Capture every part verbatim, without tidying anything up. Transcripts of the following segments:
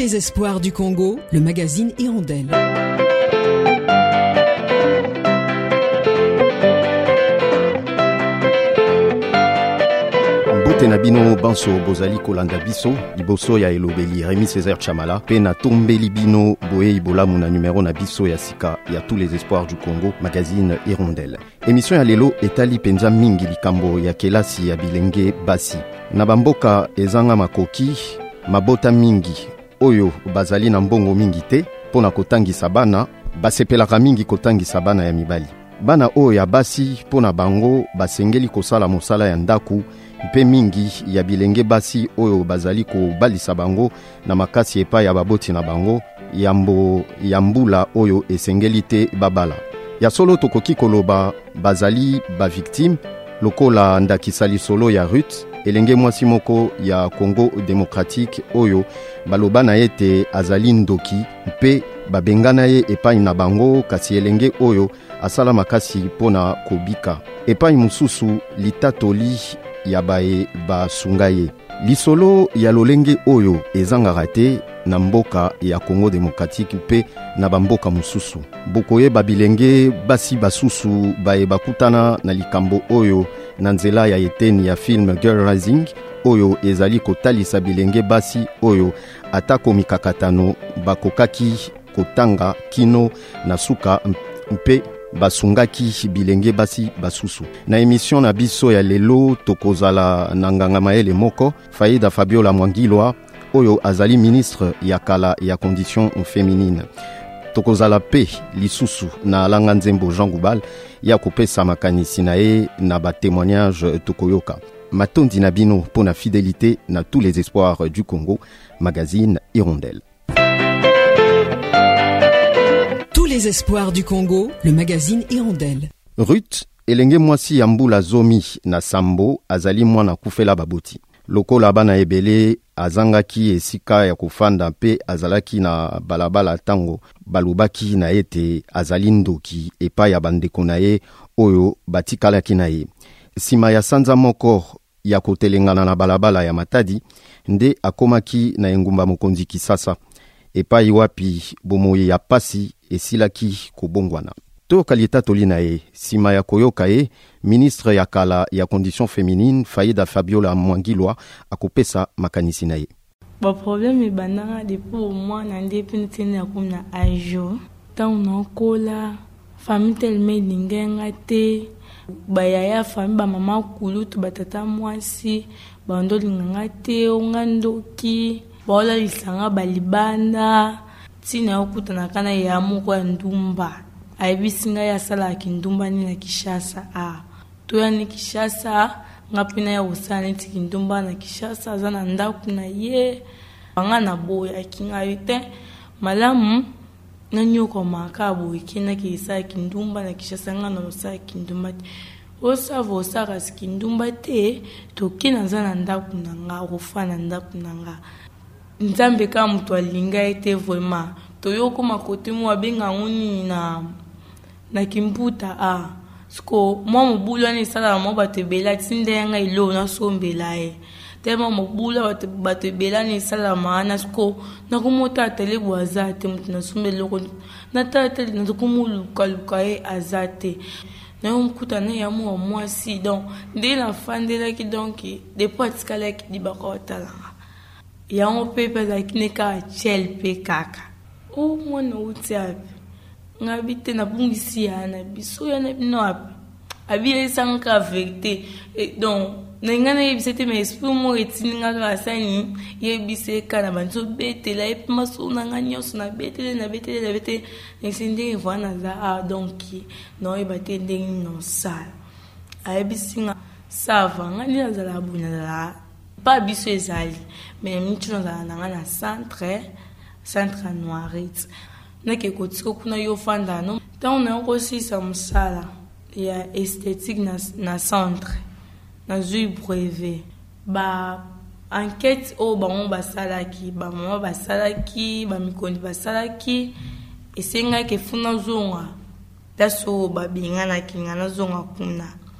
les espoirs du Congo, le magazine Hirondelle. Nabino banso bozali kolanda biso liboso ya elobeli Rémi Césaire Chamala pe na tombeli bino boye ibola muna numéro na biso ya sika ya tous les espoirs du Congo magazine Hirondelle. Émission ya lelo etali penza mingi likambo ya kelasi ya bilenge basi na bamboka ezanga makoki mabota mingi oyo bazali na mbongo mingi te pona kotangisa bana basepelaka mingi kotangisa bana ya mibali. Bana oyo ya basi pona bango basengeli kosala mosala ya ndaku mpe mingi ya bilenge basi oyo bazali kobalisa bango na makasi epa ya baboti na bango yambo yambula oyo esengeli te babala. Ya solo tokoki koloba bazali ba victime lokola ndakisa lisolo ya Ruth elenge mwasi moko ya Congo démocratique oyo baloba na ete azali ndoki mpe babengana ye epai na bango kasi elenge oyo asala makasi pona kobika epai mususu litatoli ya bae basunga ye. Lisolo ya lolenge oyo ezangaka te na mboka ya Congo démocratique mpe na bamboka mususu. Bokoye babilenge basi basusu bae bakutana na likambo oyo na nzela ya eteni ya film Girl Rising oyo ezali kotalisa bilenge basi oyo atako mikakatano bakokaki kotanga kino na suka mpe basungaki bilenge basi basusu. Na émission na biso ya lelo tokozala na nganga maele moko Faïda Fabiola Mwangilwa oyo azali ministre ya kala ya condition féminine. Tokozala pe lisusu na Alanga Nzembo Jean Goubal ya kopesa makanisi na ye na ba témoignage tokoyoka. Matondi na bino pona fidélité na tous les espoirs du Congo magazine Hirondelle. Tous les espoirs du Congo, le magazine Hirondelle. Ruth elenge mwasi ya mbula zomi na sambo azali mwana kufela baboti. Lokola bana ebele azangaki esika ya kufanda mpe azalaki na balabala tango balubaki na ete azali ndoki epa ya bandeko na ye oyo batikalaki na ye. Sima ya sanza moko ya kotelengana na balabala ya Matadi nde akomaki na engumba mokonzi Kisasa epai wapi bomoye ya pasi esilaki kobongwana. To kalita tolina ye sima ya koyoka ye ministre ya kala ya condition féminine Faïda Fabiola Mwangilwa akopesa makanisi na ye. Ba problème bananga depuis au moins na depuis tene ya kumna ajo tant na kola famille telme lingenga te bayaya famille ba mama kulutu batata mwasi bando linganga te ongandoki bola lisanga balibanda tina okutana kana ya moko ya ndumba aibisinga ya sala kindumba ni na Kishasa a to ya ni Kishasa ngapina ya usana ti kindumba na Kishasa zana ndaku na ye banga na boya kinga yote malamu na nyoko makabo ikina kisa kindumba na Kishasa ngana no sa kindumba osa vosa ras kindumba te to kina zana ndaku na nga ofana ndaku na nga nzambe ka mtu alinga ete vraiment toyoko makote mu abenga nguni na na kimputa a sko mo mobulu ani sala mo batebela tsindenga ilo na sombela e tema mobulu bate batebela ni sala maana sko na kumota tele bwazate mtu na sombelo ko na tata na kumulu kaluka e azate na umkuta na ya mo mwasi donc de la fandela ki donc de patikala ki dibakota ya on pepe za kineka chel pe kaka o mwana utsapi ngabite na bungisi yana biso yana bino api abi sanka vérité et donc ningana yebisete mais esprit mo etinga ka sani yebise kana banzo betela et masuna nganyoso na betele na betele na betele nesinde vana za a donc no ebate ndenge no sala ayebisinga sava ngani azala buna la pas biso ezali mais mitino za nanga na centre centre noirit na ke kotiko kuna yo fanda no tant on a aussi ça musala ya esthétique na na centre na zui brevet ba enquête o ba on ba salaki ba mama ba salaki ba mikondi ba salaki esenga ke funa zonga daso ba bingana kingana zonga kuna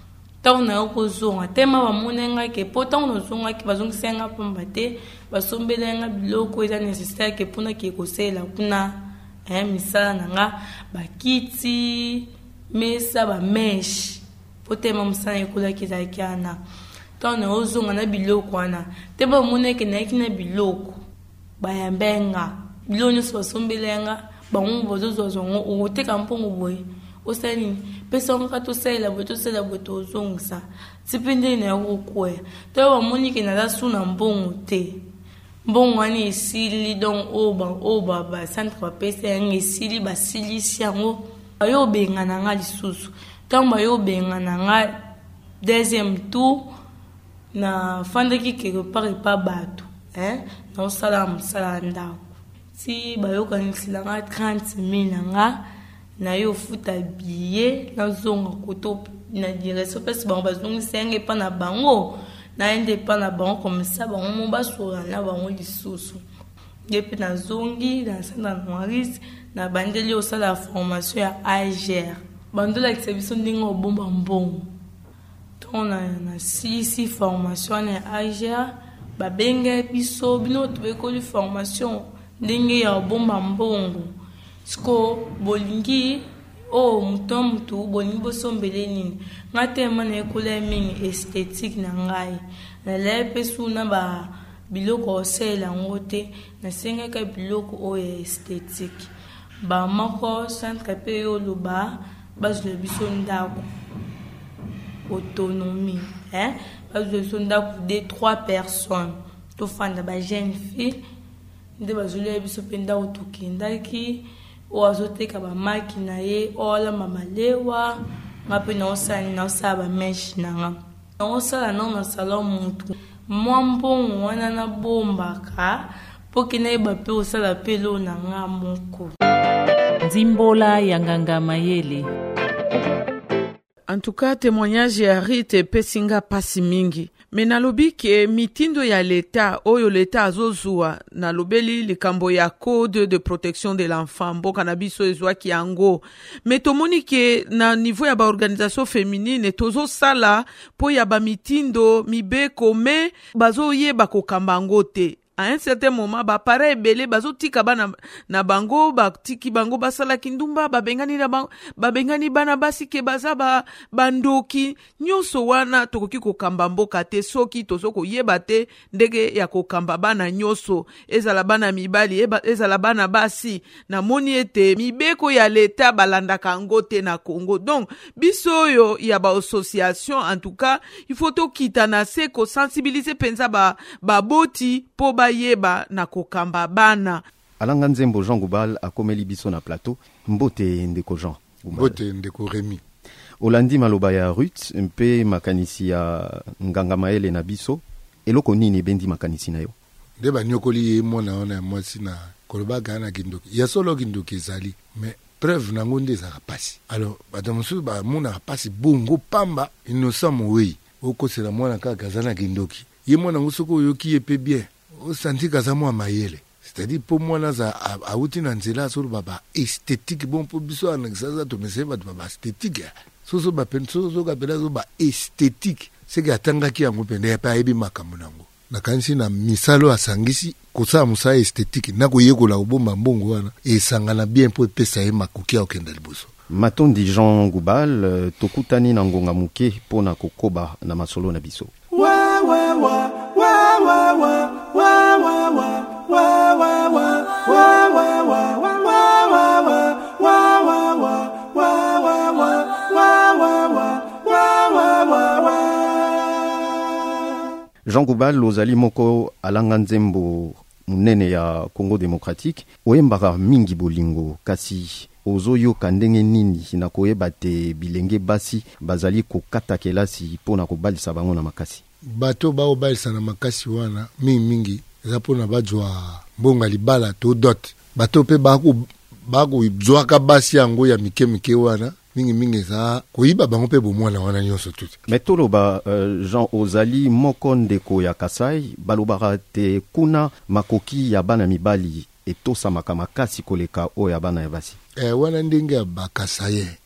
ntango na yo kozonga te ma bamona nga ke mpo ntango nazongaki bazongisa nga pamba te basombela nga biloko eza nécessaire ke mpona ke kosalela kuna misala na nga bakiti mesa bameshe mpo te ma mosala ekolaki ezalaki wana ntango na ozonga na biloko wana te bamona eke nayaki na biloko bayambe nga biloko nyonso basombela nga bango bazozwa zongo okoteka mpongo boye osala nini pesa nga tosalela boye tosalela boye tozongisa tipe ndenge na yango kokwea to bamoni ke naza suna mbongo te mbongo wana esili donc oyo bacentre bapesa yango esili basilisi yango bayo obengana nga lisusu ntango bayo obengana nga deuxième tour na fandaki quelque part epa bato naosala mosala ndako si bayokanisila nga trente mille na nga na yo futa billet nazonga koto na direction pesi bango bazongisa yango epa na bango naende epa na bango komisa bango mo basola na bango lisusu nde mpe nazongi na santa noiris na bandeli osala formation ya ager bandolakisa biso ndenge obomba mbongo ntongo nasilisi formation wana ya ager babenge biso bino tobekoli formation ndenge ya obomba mbongo siko bolingi o muto mutu bolingi bosombele nini nga te ma na ekola mingi esthétique na ngai nalaye mpe suna ba biloko osala yango te nasengaka biloko oyo esthétique bamoko centre mpe oyo oloba bazwela biso ndako autonomie bazwela biso ndako de trois personnes tofanda bajeune fille nde bazwela biso mpe ndako tokendaki oyo azoteka bamaki na ye oyo alamba malewa nga mpe naosala naosala bameshe na nga naosala nao na salon mutu mwa mbongo wana nabombaka mpo ke nayeba mpe osala mpe loo na nga moko. Nzimbola ya Nganga Mayele. En tout cas, témoignage ya Rite pesinga pasi mingi. Me nalobi ke mitindo ya leta oyo leta azozua nalobeli likambo ya code de protection de l'enfant mboka na biso ezwaki yango. Me tomoni ke na niveau ya ba organisation féminine tozo sala po ya ba mitindo mibeko me bazo yeba kokamba ngo te. À un certain moment ba pare ebele bazo tika bana na bango ba tiki bango basala kindumba ba bengani na bango ba bengani bana basi ke baza ba bandoki nyoso wana tokoki kokamba mboka te soki tozoko yeba te ndege ya kokamba bana nyoso ezala bana mibali eba, ezala bana basi na moni ete mibeko ya leta balandaka ngo te na Congo. Donc biso yo ya ba association en tout cas il faut to kitana se ko sensibiliser penza ba ba boti po ba yeba na kokamba bana. Alanga Nzembo Jean Goubal akomeli biso na plateau mbote ndeko Jean mbote ndeko Rémi Olandi maloba ya Ruth mpe makanisi ya Nganga Mayele na biso eloko nini bendi makanisi na yo nde banyokoli ye mwana wana mwasi na koloba gana kindoki ya solo kindoki zali mais preuve nango nde za pasi alors batamusu ba muna pasi bongo pamba innocent moyi okosela mwana kaka zana kindoki ye mwana ngusoko yoki epe bien osanti kaza mwa mayele c'est-à-dire pour moi là za auti na nzela sur baba esthétique bon pour biso anakisa to meseba to baba esthétique so so ba penso so ka pela so ba esthétique c'est que atanga ki yango pende pa ebi makambo nango na kanisi na misalo asangisi kosa musa esthétique na koyekola obomba mbongo wana esangana bien pour pesa ye makoki okenda liboso. Matondi Jean Goubal tokutani na ngonga muke pona kokoba na masolo na biso wa wa wa wa wa wa wa wa wa wa wa wa wa wa wa wa Jean Goubal lozali moko alanga Nzembo munene ya Congo démocratique oyembaka mingi bolingo kasi ozoyo kandenge nini na koyeba te bilenge basi bazali kokata kelasi pona kobalisa bango na makasi bato ba obalisa na makasi wana mingi mingi eza pona bajwa mbonga libala to dot bato pe bako bako zwaka basi yango ya mike mike wana mingi mingi za koyiba bango pe bomwana wana nyonso tuti. Metolo ba uh, Jean Ozali moko ndeko ya Kasai balobaka te kuna makoki ya bana mibali etosa makamakasi koleka o ya bana ya basi. Eh wana ndenge ya Bakasaye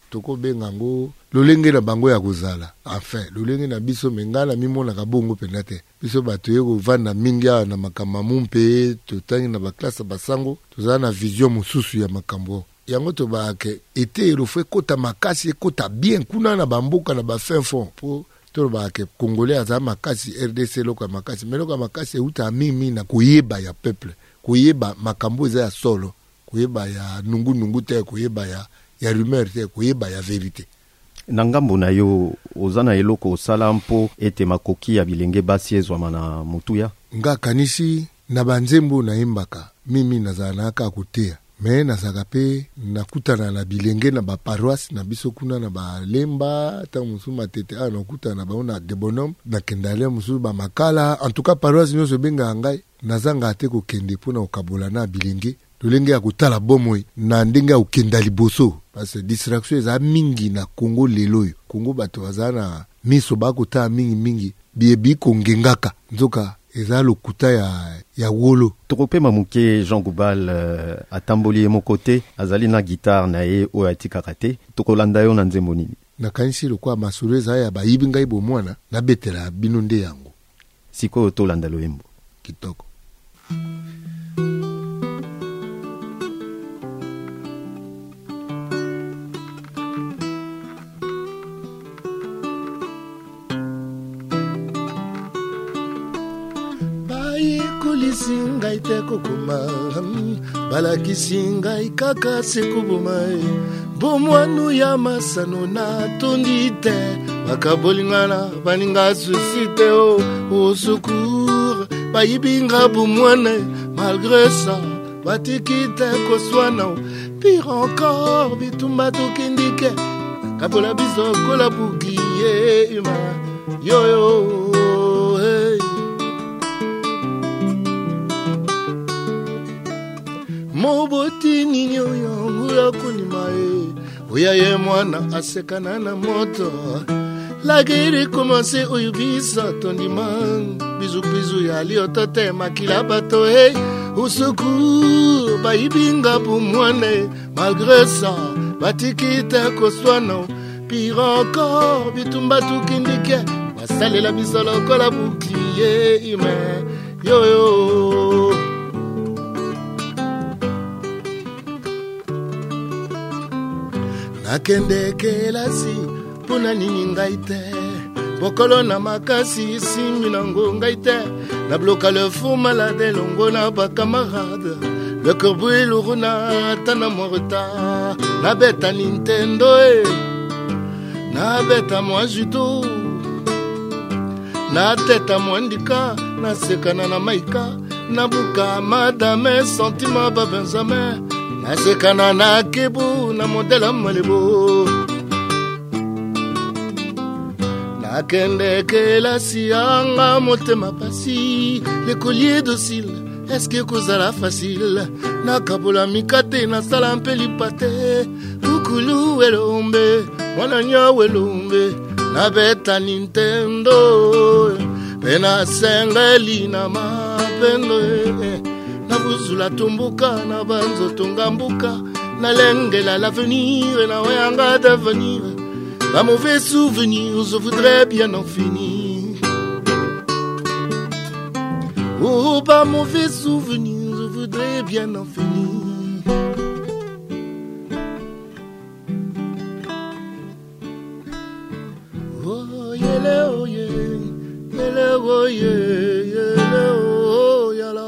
toko bengango lolenge na bango ya kozala. Enfin, lolenge na biso mengala mimona kabongo penate. Biso bato yeko vanda mingia na makamba mumpe, totangi na baklasa basango, tozala na vision mususu ya makambo. Yango to baake ete erofwe kota makasi kota bien kuna na bamboka na ba fin fond po to baake Congolais aza makasi R D C loka makasi meloka makasi uta mimi na kuyeba ya peuple kuyeba makambo za ya solo kuyeba ya nungu nungu te kuyeba ya ya rumeur te kuyeba ya vérité. Na ngambo na yo ozana eloko osala mpo ete makoki ya bilenge basi ezwama na mutuya nga kanisi na banzembo na imbaka mimi nazanaka kutea me nazaka pe nakutana na bilenge na ba paroisse na biso kuna na ba lemba ta musu matete a nakutana na baona de bonhomme na kendale musu ba makala en tout cas paroisse nyoso benga ngai nazanga te ko kende pona okabola na bilenge lolenge ya kutala bomoi na ndenge ya ukenda liboso parce que distraction eza mingi na Congo lelo yo Congo bato bazana miso bakuta mingi mingi biebi kongengaka nzoka eza lokuta ya ya wolo trope mamuke Jean Goubal uh, atamboli mo côté azali na guitare na ye o atika kate tokolanda yo na nzembo nini na kanisi lokwa masureza ya bayibi ngai bo mwana na betela bino nde yango siko tolanda loyembo kitoko. Singa ite kokuma balakisi ngai kaka sekubumai bomwanu ya masano na tondi te bakabolingana baninga susite o au secours bayibinga bomwane malgré ça batikite koswana pire encore bitumba tokindike kapola biso kola bugiye ima yo yo hey. Moboti ninyo yongu ya kunimae Oya ye mwana asekana na moto La guerre commence oyubisa tondimang Bizu bizu ya liotote makila bato hey Au secours baibinga bumwane Malgré ça batikite koswana Pire encore bitumba tukindike Basale la bisolo kola bouclier ime Yo yo Nakende kelasi puna nini ngai te Bokolo na makasi simi nango ngai te Na bloka le fou malade longo na ba camarade Le cœur brûle runa tana morta Na beta Nintendo eh. Na beta moi judo Na teta mwandika Na sekana na maika Na buka madame sentiment ba Benjamin Nasekana na kebu na modela malebo Nakende kelasi anga motema pasi Le collier docile Est-ce que kozala facile Nakabola mikate na sala mpe lipate Kukulu welombe Mwana nya welombe Na beta Nintendo Pena sengeli na mapendo eh. Na vuzula tumbuka na banzo tungambuka Na lengela l'avenir na wayanga d'avenir Pas mauvais souvenirs, je voudrais bien en finir Oh, pas mauvais souvenirs, je voudrais bien en finir Oh, yele, oh, yele, yele, oh, yele, yele, oh, yala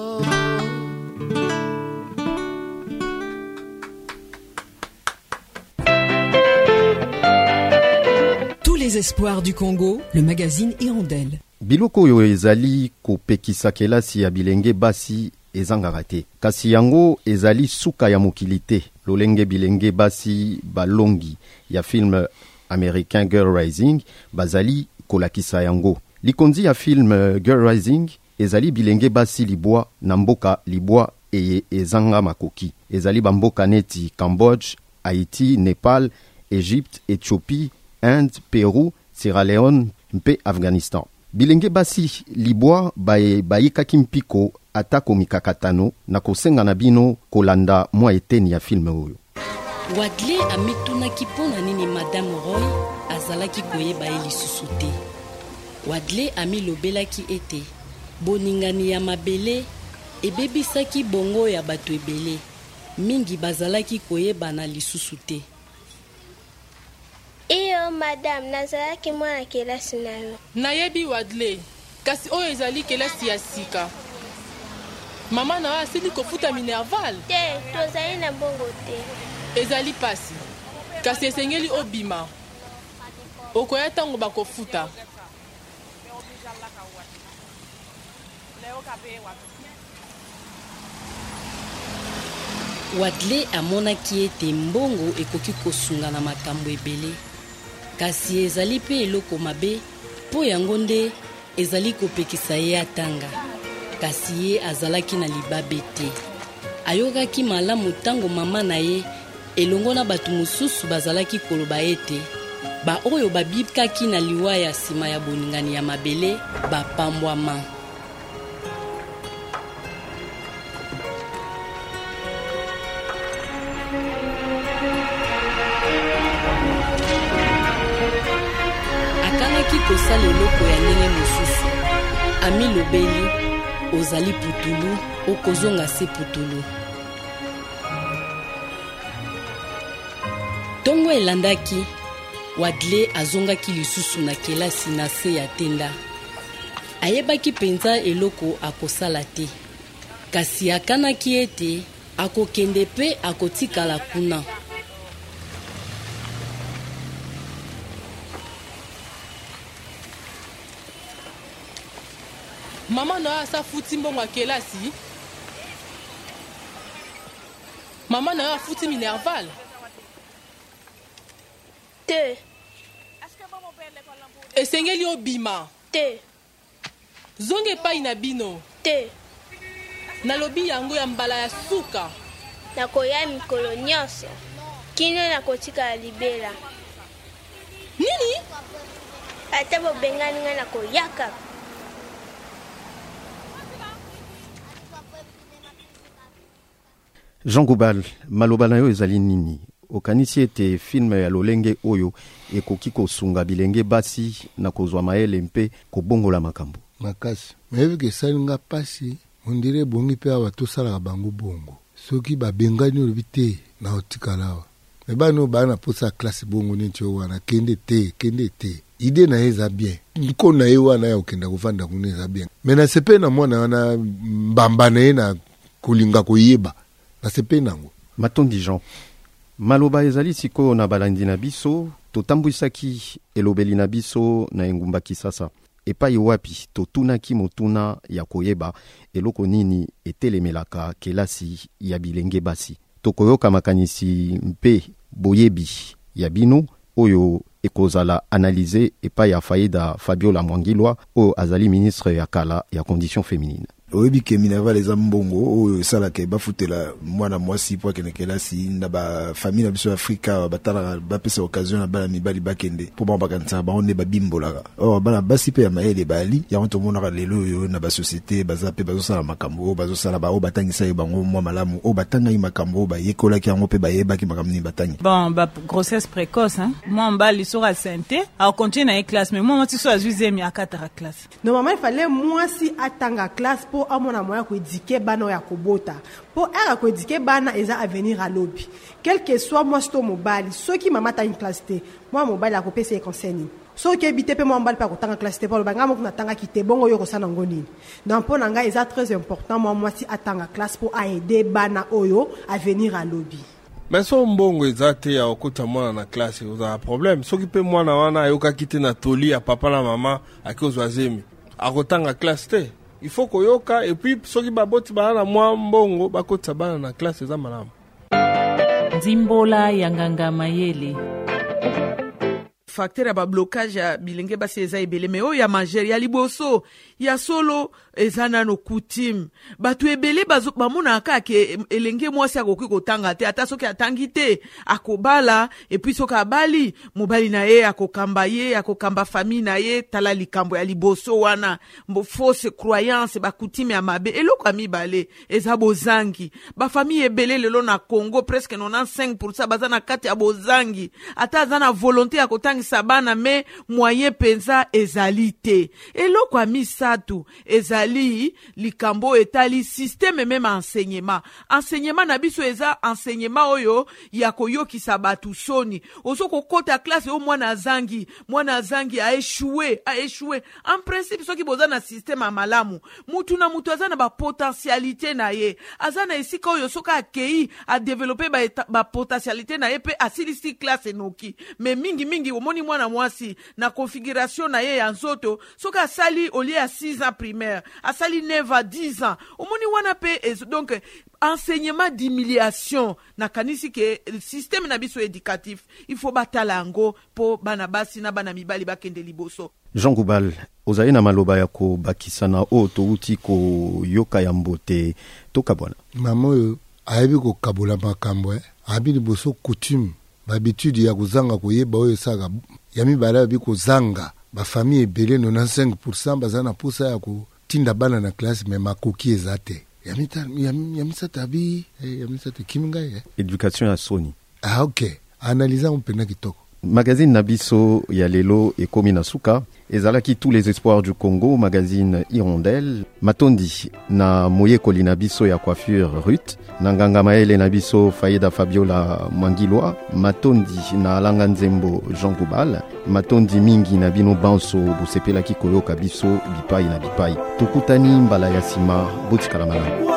Les espoirs du Congo, le magazine Hirondelle. Biloko yo ezali kopekisa kelasi ya bilenge basi ezangaka te. Kasi yango ezali suka ya mokili te. Lolenge bilenge basi balongi ya film américain Girl Rising bazali kolakisa yango. Likonzi ya film Girl Rising ezali bilenge basi libwa na mboka libwa eye ezanga makoki. Ezali bamboka neti Cambodge, Haïti, Népal, Égypte, Éthiopie, Inde, Pérou, Sierra Leone, mpe Afghanistan. Bilenge basi libwa bae bayikaki mpiko atako mikakatano na kosenga na bino kolanda mwa eteni ya filme oyo. Wadle ametunaki mpona nini Madame Roy azalaki koyeba ye lisusu te. Wadle amilobelaki ete boningani ya mabele ebebisaki bongo ya bato ebele mingi bazalaki koyeba na lisusu te. Iyo madame nazalaki mwana kelasi na yo. Nayebi Wadle kasi oyo ezali kelasi ya sika. Mama na asili kofuta Minerval. Te, tozali na bongo te. Ezali pasi. Kasi esengeli obima. Okoya tango bakofuta. Wadle amonaki ete mbongo ekoki kosunga na makambo ebele. Kasi ezali pe eloko mabe po yango nde ezali kopekisa ye atanga. Kasi ye azalaki na libabe te. Ayokaki malamu tango mama na ye elongo na batu mosusu bazalaki koloba ete ba oyo babikaki na liwa ya sima ya boningani ya mabele bapambwama. Akanaki kosala eloko ya ndenge mosusu. Amilobeli ozali putulu okozonga se putulu. Tongo elandaki, Wadle azongaki lisusu na kelasi na se ya tenda. Ayebaki penza eloko akosala te. Kasi akanaki ete akokende pe akotikala kuna. Mama na asa futi mbongo kelasi. Mama na futi Minerval. Te. Esengeli obima. Te. Zonge pa inabino. Te. Nalobi yango ya mbala ya suka. Nakoya mikolo nyonso. Kino nakotika libela. Nini? Ata bobengani nga nakoyaka. Jean Goubal, maloba na yo ezali nini? Okanisi ete film ya lolenge oyo ekoki kosunga bilenge basi na kozwa maele mpe kobongola makambo. Makasi. Meyebi ke salinga pasi, ondire bongi pe awa tosalaka bango bongo. Soki babengani olobi te na otikalawa. Me bano bana posa klasi bongo neti wana kende te, kende te. Ide na eza bien. Nko na ye wana ya okenda kuvanda kune eza bien. Mena sepe na mwana wana mbamba na ye na kulinga koyeba. Na sepe nango. Matondi Jean. Maloba ezali siko na balandi na biso, totambwisaki elobeli na biso na engumba Kisasa. Epai wapi totunaki motuna ya koyeba eloko nini etelemelaka kelasi ya bilenge basi. Tokoyoka makanisi mpe boyebi ya bino oyo ekozala analyse epai ya Faida Fabiola Mwangilwa o azali ministre ya kala ya condition féminine. Oyebi ke Minerval eza mbongo oyo salaka bafutela mwana mwasi po akende kelasi na ba famille na biso Afrika batala bapesa occasion na bana mibali bakende po ba bakanisa ba onde babimbolaka o bana basi pe ya maele bali ya onto mona lelo yo na ba société baza pe bazo sala makambo bazo sala ba o batangisa ye bango mwa malamu o batanga yi makambo ba yekola ki yango pe ba yeba ki makambo ni batangi bon ba grossesse précoce hein moi mbali sera santé a continuer na classe mais moi moi so azuze mi akata classe normalement il fallait moi si atanga classe pour amona moya ko éduquer bana ya kobota pour era ko éduquer bana eza avenir à lobby quel que soit moi sto mobali ceux qui mama ta une classe té moi mobali a ko pesa conseil so ke bité pe moi mobali pa ko tanga classe té pour banga mo na tanga kité bongo yo ko sana ngoni donc pour nanga eza très important moi moi si atanga classe pour aider bana oyo avenir à lobby. Mais so mbongo ezate ya okuta mwana na classe uza problème soki pe mwana wana ayoka kite na toli ya papa na mama akozwa zemi akotanga classe té il faut koyoka et puis soki baboti bana mwa mbongo bakota bana na classe za malamu. Nzimbola ya nganga mayele. facteur ya bablocage ya bilenge basi eza ebele me oyo ya majere ya liboso ya solo eza nano coutume bato ebele bamonaka ke elenge mwasi akoki kotanga te ata soki atangi te akobala epuis soki abali mobali na ye akokamba ye akokamba famille na ye tala likambo ya liboso wana fausse croyance bakutime ya mabe eloko ya mibale eza bozangi bafamille ebele lelo na Congo presque quatre-vingt-quinze pour cent baza na kati ya bozangi ata aza na volonté ya kotangisa bana me moyen penza ezali te eloko ya misato ezali likambo etali système même enseignement enseignement na biso eza enseignement oyo ya koyokisa batu soni ozo kokota classe o mwana zangi mwana zangi a échoué a échoué en principe soki boza na système ya malamu mutu na mutu aza na ba potentialité na ye aza na esika oyo soka akei a développer ba, ba potentialité na ye pe asilisi classe noki mais mingi mingi omoni mwana mwasi na configuration na ye ya nzoto soka asali au lieu ya six ans primaire asali neuf à dix ans omoni wana pe donc enseignement d'humiliation na kanisi ke système na biso éducatif il faut batala yango po bana basi na bana mibali bakende liboso. Jean Goubal, ozali na maloba ya kobakisa na o touti ko yoka ya mbote toka bwana mama oyo ayebi kokabola makambo abi liboso coutume babitude ya kozanga koyeba oyo saka ya mibale abi kozanga bafamille ebele quatre-vingt-quinze pour cent baza na posa ya kotinda bana na classe me makoki eza te ya misata abi ya misata kiminga ye éducation ya soni. Ah ok, analysa mpena kitoko. Magazine Nabiso ya lelo ekomi na suka ezalaki tous les espoirs du Congo, magazine Hirondelle matondi na moyekoli na biso ya coiffure Ruth nanganga maele na biso Faida Fabiola Mwangilwa matondi na Alanga Nzembo Jean Goubal matondi mingi na bino banso busepelaki koyoka biso bipai na bipai tukutani mbala ya sima butikala malamu.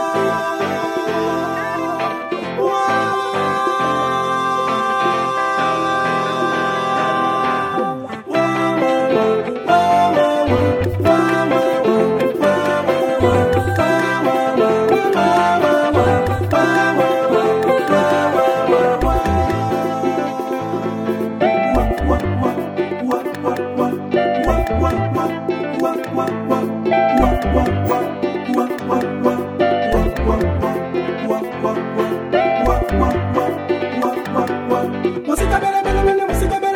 Música bela, bela, bela, música bela.